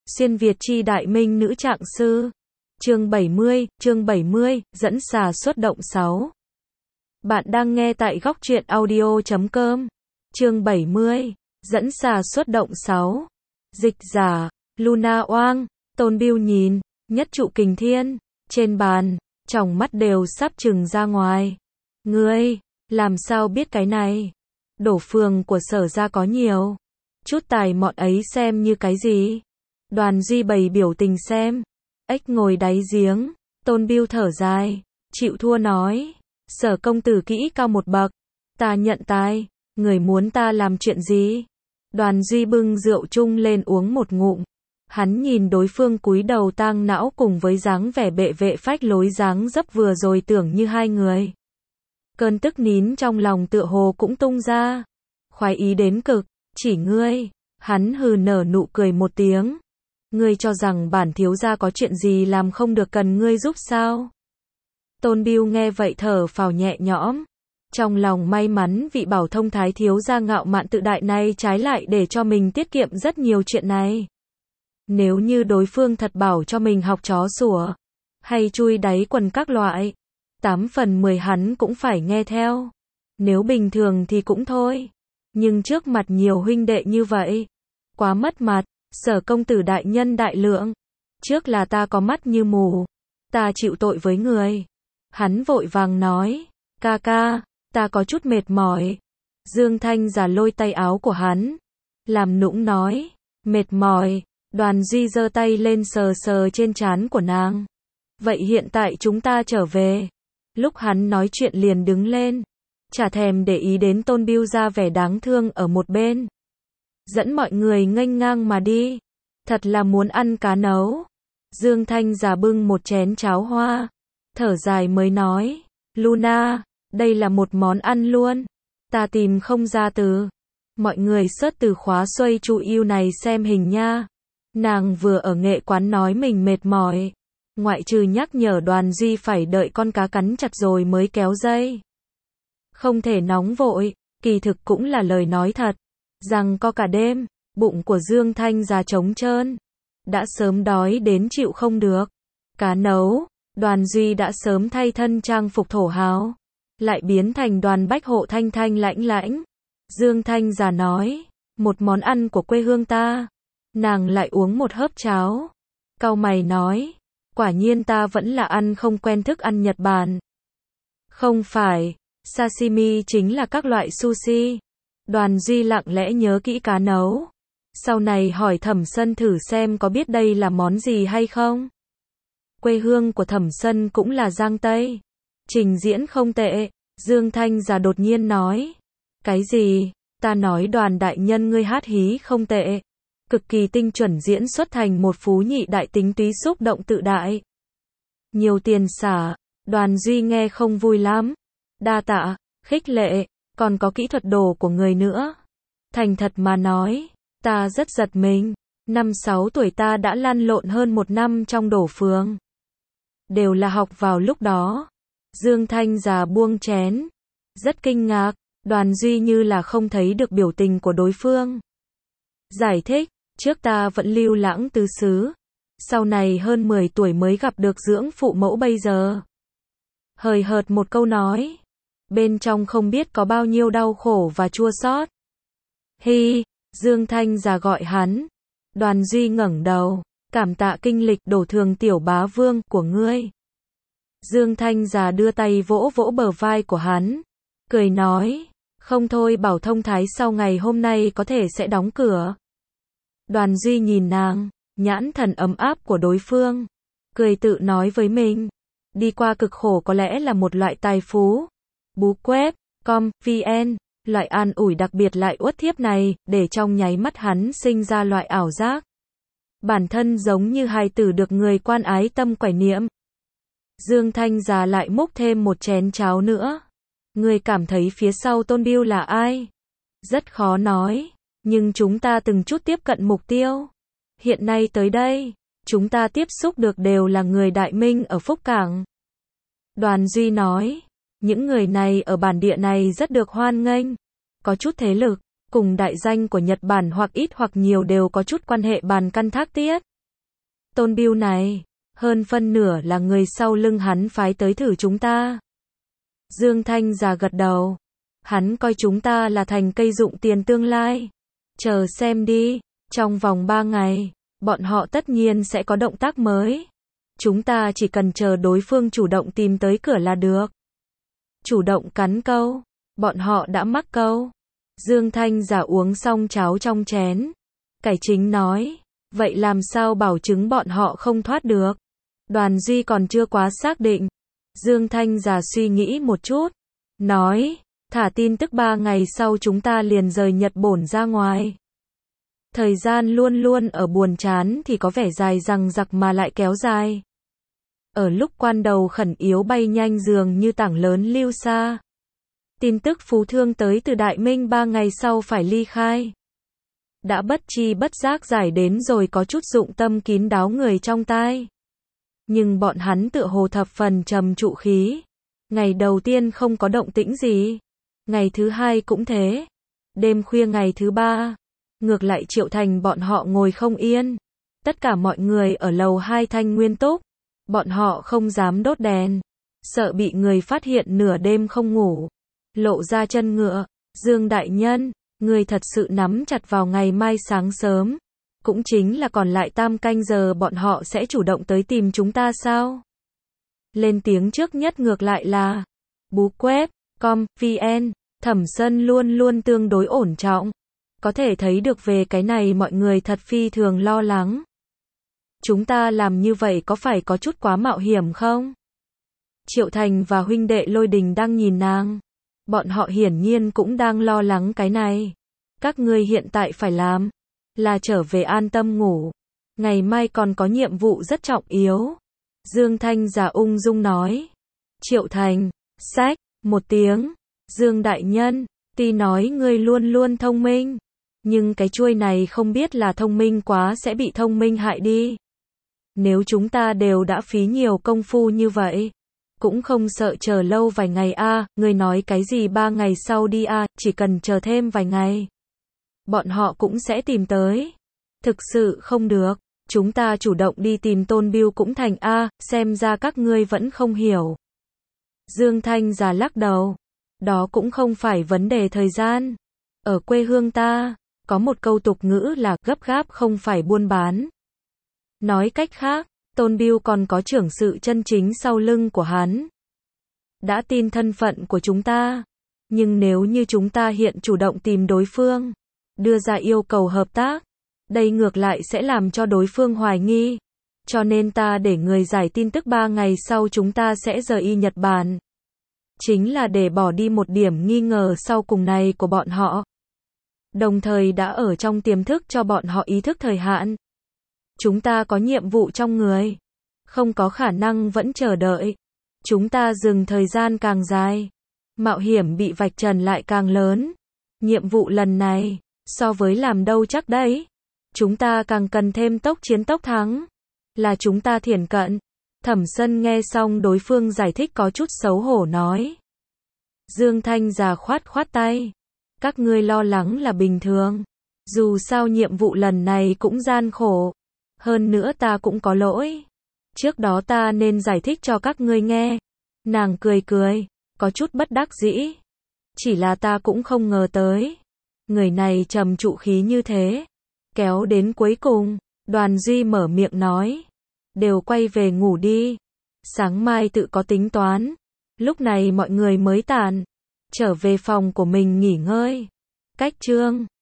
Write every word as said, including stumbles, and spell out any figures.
Xuyên Việt chi đại minh nữ trạng sư. Chương bảy mươi, chương bảy mươi, dẫn xà xuất động sáu. Bạn đang nghe tại góc truyện audio chấm com. Chương bảy mươi, dẫn xà xuất động sáu. Dịch giả, Luna Oang, Tôn Biêu nhìn, nhất trụ kình thiên, trên bàn, tròng mắt đều sắp trừng ra ngoài. Ngươi, làm sao biết cái này? Đổ phường của Sở gia có nhiều. Chút tài mọn ấy xem như cái gì? Đoàn Duy bày biểu tình xem. Ếch ngồi đáy giếng, Tôn Biêu thở dài, chịu thua nói, Sở công tử kỹ cao một bậc, ta nhận tài, người muốn ta làm chuyện gì? Đoàn Duy bưng rượu chung lên uống một ngụm. Hắn nhìn đối phương cúi đầu tang não cùng với dáng vẻ bệ vệ phách lối dáng dấp vừa rồi tưởng như hai người. Cơn tức nín trong lòng tựa hồ cũng tung ra. Khoái ý đến cực, chỉ ngươi, hắn hừ nở nụ cười một tiếng. Ngươi cho rằng bản thiếu gia có chuyện gì làm không được cần ngươi giúp sao? Tôn Biêu nghe vậy thở phào nhẹ nhõm. Trong lòng may mắn vị bảo thông thái thiếu gia ngạo mạn tự đại này trái lại để cho mình tiết kiệm rất nhiều chuyện này. Nếu như đối phương thật bảo cho mình học chó sủa, hay chui đáy quần các loại, tám phần mười hắn cũng phải nghe theo. Nếu bình thường thì cũng thôi. Nhưng trước mặt nhiều huynh đệ như vậy, quá mất mặt. Sở công tử đại nhân đại lượng, trước là ta có mắt như mù, ta chịu tội với người. Hắn vội vàng nói, ca ca, ta có chút mệt mỏi. Dương Thanh giả lôi tay áo của hắn, làm nũng nói, mệt mỏi. Đoàn Duy giơ tay lên sờ sờ trên trán của nàng. Vậy hiện tại chúng ta trở về. Lúc hắn nói chuyện liền đứng lên, chả thèm để ý đến Tôn Biêu ra vẻ đáng thương ở một bên. Dẫn mọi người nghênh ngang mà đi. Thật là muốn ăn cá nấu. Dương Thanh giả bưng một chén cháo hoa, thở dài mới nói, Luna, đây là một món ăn luôn. Ta tìm không ra từ. Mọi người search từ khóa xoay chu yêu này xem hình nha. Nàng vừa ở nghệ quán nói mình mệt mỏi. Ngoại trừ nhắc nhở Đoàn Duy phải đợi con cá cắn chặt rồi mới kéo dây. Không thể nóng vội, kỳ thực cũng là lời nói thật. Rằng có cả đêm, bụng của Dương Thanh già trống trơn. Đã sớm đói đến chịu không được. Cá nấu, Đoàn Duy đã sớm thay thân trang phục thổ hào. Lại biến thành đoàn bách hộ thanh thanh lãnh lãnh. Dương Thanh già nói, một món ăn của quê hương ta. Nàng lại uống một hớp cháo. Cau mày nói, quả nhiên ta vẫn là ăn không quen thức ăn Nhật Bản. Không phải, sashimi chính là các loại sushi. Đoàn Duy lặng lẽ nhớ kỹ cá nấu. Sau này hỏi Thẩm Sân thử xem có biết đây là món gì hay không. Quê hương của Thẩm Sân cũng là Giang Tây. Trình diễn không tệ. Dương Thanh già đột nhiên nói. Cái gì? Ta nói Đoàn đại nhân ngươi hát hí không tệ. Cực kỳ tinh chuẩn diễn xuất thành một phú nhị đại tính túy xúc động tự đại. Nhiều tiền xả. Đoàn Duy nghe không vui lắm. Đa tạ, khích lệ. Còn có kỹ thuật đồ của người nữa. Thành thật mà nói, ta rất giật mình. Năm sáu tuổi ta đã lăn lộn hơn một năm trong đổ phường. Đều là học vào lúc đó. Dương Thanh già buông chén. Rất kinh ngạc, Đoàn Duy như là không thấy được biểu tình của đối phương. Giải thích, trước ta vẫn lưu lãng tứ xứ. Sau này hơn mười tuổi mới gặp được dưỡng phụ mẫu bây giờ. Hời hợt một câu nói. Bên trong không biết có bao nhiêu đau khổ và chua xót. Hi, Dương Thanh già gọi hắn. Đoàn Duy ngẩng đầu, cảm tạ kinh lịch đổ thường tiểu bá vương của ngươi. Dương Thanh già đưa tay vỗ vỗ bờ vai của hắn, cười nói, không thôi bảo thông thái sau ngày hôm nay có thể sẽ đóng cửa. Đoàn Duy nhìn nàng, nhãn thần ấm áp của đối phương, cười tự nói với mình, đi qua cực khổ có lẽ là một loại tài phú. Bú web, com, vn, loại an ủi đặc biệt lại uất thiếp này, để trong nháy mắt hắn sinh ra loại ảo giác. Bản thân giống như hài tử được người quan ái tâm quải niệm. Dương Thanh già lại múc thêm một chén cháo nữa. Người cảm thấy phía sau Tôn Biêu là ai? Rất khó nói, nhưng chúng ta từng chút tiếp cận mục tiêu. Hiện nay tới đây, chúng ta tiếp xúc được đều là người đại minh ở Phúc Cảng. Đoàn Duy nói. Những người này ở bản địa này rất được hoan nghênh, có chút thế lực, cùng đại danh của Nhật Bản hoặc ít hoặc nhiều đều có chút quan hệ bàn căn thác tiết. Tôn Biêu này, hơn phân nửa là người sau lưng hắn phái tới thử chúng ta. Dương Thanh già gật đầu. Hắn coi chúng ta là thành cây dụng tiền tương lai. Chờ xem đi, trong vòng ba ngày, bọn họ tất nhiên sẽ có động tác mới. Chúng ta chỉ cần chờ đối phương chủ động tìm tới cửa là được. Chủ động cắn câu, bọn họ đã mắc câu. Dương Thanh giả uống xong cháo trong chén. Cải Chính nói, vậy làm sao bảo chứng bọn họ không thoát được? Đoàn Duy còn chưa quá xác định. Dương Thanh giả suy nghĩ một chút, nói, thả tin tức ba ngày sau chúng ta liền rời Nhật Bổn ra ngoài. Thời gian luôn luôn ở buồn chán thì có vẻ dài dằng dặc mà lại kéo dài. Ở lúc quan đầu khẩn yếu bay nhanh dường như tảng lớn lưu xa. Tin tức phú thương tới từ Đại Minh ba ngày sau phải ly khai. Đã bất chi bất giác giải đến rồi có chút dụng tâm kín đáo người trong tai. Nhưng bọn hắn tựa hồ thập phần trầm trụ khí. Ngày đầu tiên không có động tĩnh gì. Ngày thứ hai cũng thế. Đêm khuya ngày thứ ba, ngược lại Triệu Thành bọn họ ngồi không yên. Tất cả mọi người ở lầu hai Thanh Nguyên Túc. Bọn họ không dám đốt đèn. Sợ bị người phát hiện nửa đêm không ngủ. Lộ ra chân ngựa. Dương đại nhân, người thật sự nắm chặt vào ngày mai sáng sớm. Cũng chính là còn lại tam canh giờ bọn họ sẽ chủ động tới tìm chúng ta sao? Lên tiếng trước nhất ngược lại là Bú Web, com, vn, Thẩm Sân luôn luôn tương đối ổn trọng. Có thể thấy được về cái này mọi người thật phi thường lo lắng. Chúng ta làm như vậy có phải có chút quá mạo hiểm không? Triệu Thành và huynh đệ Lôi Đình đang nhìn nàng. Bọn họ hiển nhiên cũng đang lo lắng cái này. Các ngươi hiện tại phải làm là trở về an tâm ngủ. Ngày mai còn có nhiệm vụ rất trọng yếu. Dương Thanh già ung dung nói. Triệu Thành, sách, một tiếng. Dương đại nhân, tuy nói ngươi luôn luôn thông minh. Nhưng cái chuôi này không biết là thông minh quá sẽ bị thông minh hại đi. Nếu chúng ta đều đã phí nhiều công phu như vậy, cũng không sợ chờ lâu vài ngày a, à, ngươi nói cái gì ba ngày sau đi a, à, chỉ cần chờ thêm vài ngày. Bọn họ cũng sẽ tìm tới. Thực sự không được, chúng ta chủ động đi tìm Tôn Biêu cũng thành a, à, xem ra các ngươi vẫn không hiểu. Dương Thanh già lắc đầu. Đó cũng không phải vấn đề thời gian. Ở quê hương ta, có một câu tục ngữ là gấp gáp không phải buôn bán. Nói cách khác, Tôn Biêu còn có trưởng sự chân chính sau lưng của hắn. Đã tin thân phận của chúng ta. Nhưng nếu như chúng ta hiện chủ động tìm đối phương, đưa ra yêu cầu hợp tác, đây ngược lại sẽ làm cho đối phương hoài nghi. Cho nên ta để người giải tin tức ba ngày sau chúng ta sẽ rời y Nhật Bản. Chính là để bỏ đi một điểm nghi ngờ sau cùng này của bọn họ. Đồng thời đã ở trong tiềm thức cho bọn họ ý thức thời hạn. Chúng ta có nhiệm vụ trong người. Không có khả năng vẫn chờ đợi. Chúng ta dừng thời gian càng dài. Mạo hiểm bị vạch trần lại càng lớn. Nhiệm vụ lần này, so với làm đâu chắc đấy. Chúng ta càng cần thêm tốc chiến tốc thắng. Là chúng ta thiển cận. Thẩm Sân nghe xong đối phương giải thích có chút xấu hổ nói. Dương Thanh già khoát khoát tay. Các ngươi lo lắng là bình thường. Dù sao nhiệm vụ lần này cũng gian khổ. Hơn nữa ta cũng có lỗi. Trước đó ta nên giải thích cho các ngươi nghe. Nàng cười cười, có chút bất đắc dĩ. Chỉ là ta cũng không ngờ tới. Người này trầm trụ khí như thế. Kéo đến cuối cùng, Đoàn Duy mở miệng nói. Đều quay về ngủ đi. Sáng mai tự có tính toán. Lúc này mọi người mới tàn. Trở về phòng của mình nghỉ ngơi. Cách chương